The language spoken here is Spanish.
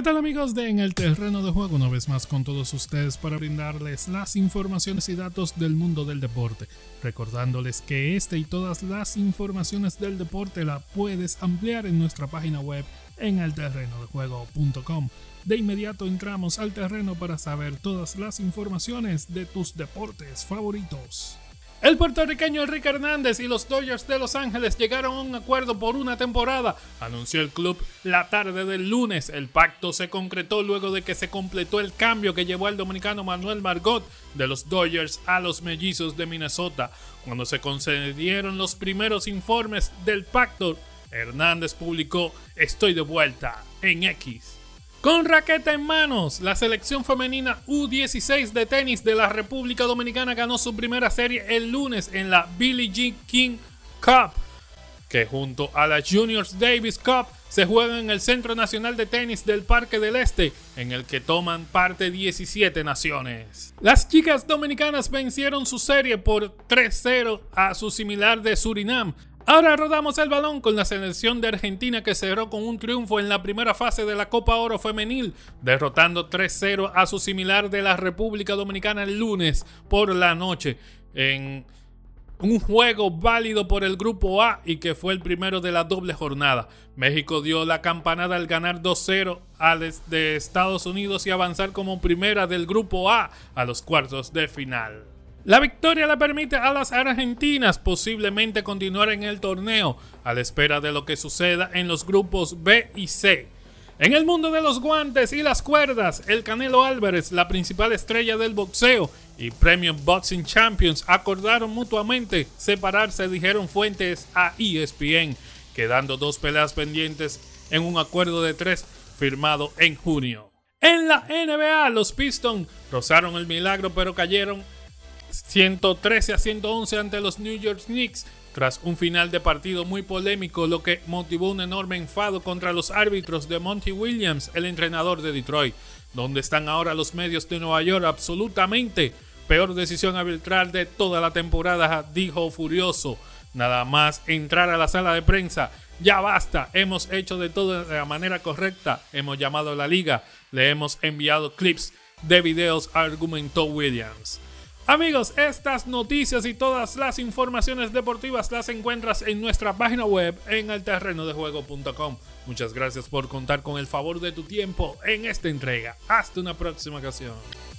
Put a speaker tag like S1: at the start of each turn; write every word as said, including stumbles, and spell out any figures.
S1: ¿Qué tal, amigos de En el Terreno de Juego? Una vez más con todos ustedes para brindarles las informaciones y datos del mundo del deporte. Recordándoles que este y todas las informaciones del deporte la puedes ampliar en nuestra página web en el terreno de juego punto com. De inmediato entramos al terreno para saber todas las informaciones de tus deportes favoritos. El puertorriqueño Enrique Hernández y los Dodgers de Los Ángeles llegaron a un acuerdo por una temporada, anunció el club la tarde del lunes. El pacto se concretó luego de que se completó el cambio que llevó al dominicano Manuel Margot de los Dodgers a los Mellizos de Minnesota. Cuando se concedieron los primeros informes del pacto, Hernández publicó: "Estoy de vuelta en X". Con raqueta en manos, la selección femenina U dieciséis de tenis de la República Dominicana ganó su primera serie el lunes en la Billie Jean King Cup, que junto a la Juniors Davis Cup se juega en el Centro Nacional de Tenis del Parque del Este, en el que toman parte diecisiete naciones. Las chicas dominicanas vencieron su serie por tres cero a su similar de Surinam. Ahora rodamos el balón con la selección de Argentina, que cerró con un triunfo en la primera fase de la Copa Oro Femenil, derrotando tres cero a su similar de la República Dominicana el lunes por la noche, en un juego válido por el Grupo A y que fue el primero de la doble jornada. México dio la campanada al ganar dos cero al de Estados Unidos y avanzar como primera del Grupo A a los cuartos de final. La victoria le permite a las argentinas posiblemente continuar en el torneo, a la espera de lo que suceda en los grupos B y C. En el mundo de los guantes y las cuerdas, el Canelo Álvarez, la principal estrella del boxeo, y Premium Boxing Champions acordaron mutuamente separarse, dijeron fuentes a E S P N, quedando dos peleas pendientes en un acuerdo de tres firmado en junio. En la N B A, los Pistons rozaron el milagro pero cayeron ciento trece a ciento once ante los New York Knicks tras un final de partido muy polémico, lo que motivó un enorme enfado contra los árbitros de Monty Williams, el entrenador de Detroit. ¿Dónde están ahora los medios de Nueva York? Absolutamente. Peor decisión arbitral de toda la temporada, dijo furioso. Nada más entrar a la sala de prensa: "Ya basta, hemos hecho de todo de la manera correcta, hemos llamado a la liga, le hemos enviado clips de videos", argumentó Williams. Amigos, estas noticias y todas las informaciones deportivas las encuentras en nuestra página web en el terreno de juego punto com. Muchas gracias por contar con el favor de tu tiempo en esta entrega. Hasta una próxima ocasión.